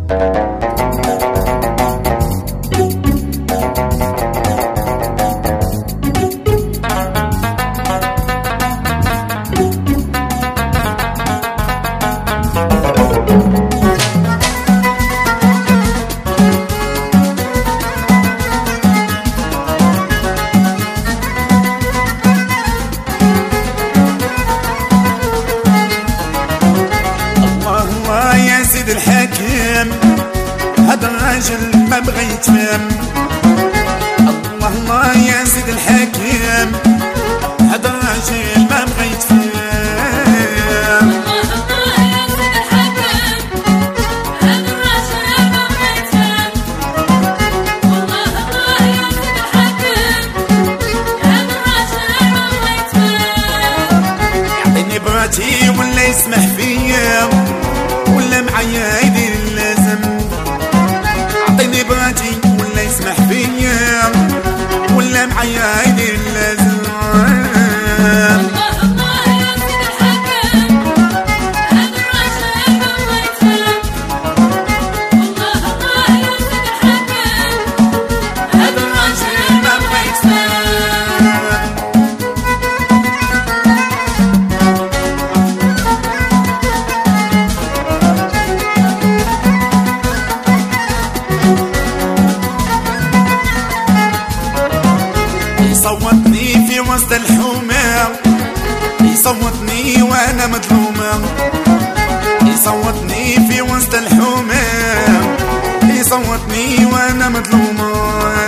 الحكيم هذا الراجل ما بغى يتفهم. الله الله يا سيد الحكيم هذا الراجل ما بغى يتفهم. يعطيني براتي ولا يسمح فيا ولا معايا يدير اللازم. عطيني براتي ولا يسمح فيا ولا معايا يدير اللازم. يصوتني في وسط الحومة، يصوتني وانا مظلومة. يصوتني في وسط الحومة، يصوتني وانا مظلومة.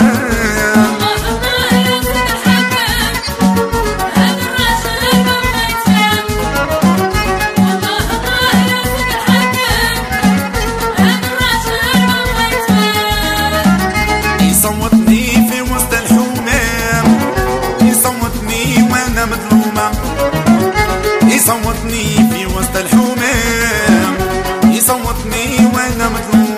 يصوتني في وسط الحومة، يصوتني وانا مظلومة.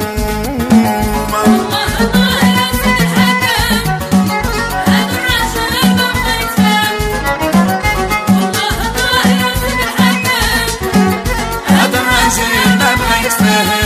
هذا الراجل ما بغى يتفهم.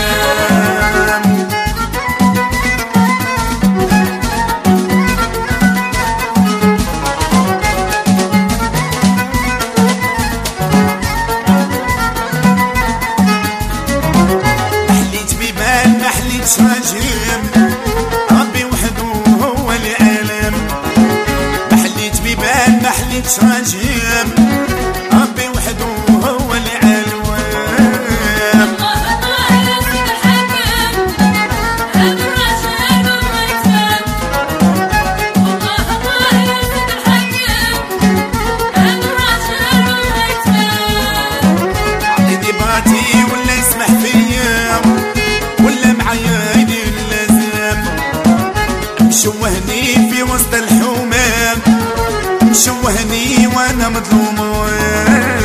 راجم ربي وحده هو العالم. محليت بيبان محليت راجم ربي وحده هو العالم. عطيني براتي ولا يسمح فيا ولا معايا يدير اللازم. مشوهني في وسط الحومة، مشوهني وانا مظلومة.